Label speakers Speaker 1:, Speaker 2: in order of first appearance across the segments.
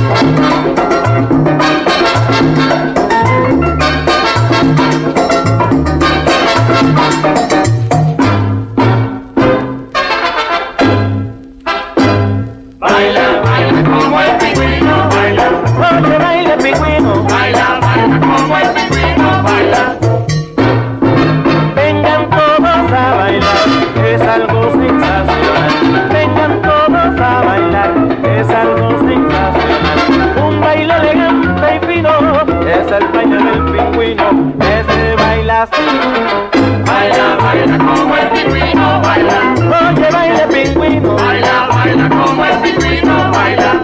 Speaker 1: El baile del pingüino, ese baila así.
Speaker 2: Baila, baila como el pingüino, baila.
Speaker 1: Oye, baila pingüino.
Speaker 2: Baila, baila como el pingüino, baila.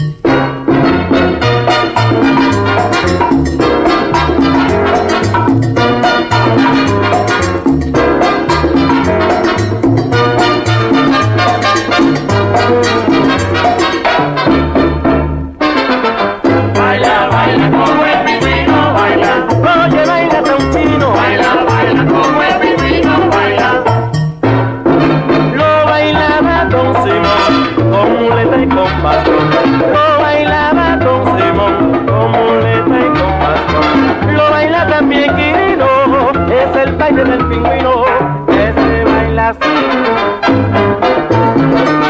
Speaker 2: Baila, baila como el pingüino, baila.
Speaker 1: Oye, baila tan chino.
Speaker 2: Baila, baila como el pingüino, baila.
Speaker 1: Lo bailaba Don Simón con muleta y con bastón. Lo bailaba Don Simón con muleta y con bastón. Lo baila también Quirino, es el baile del pingüino, ese baila así.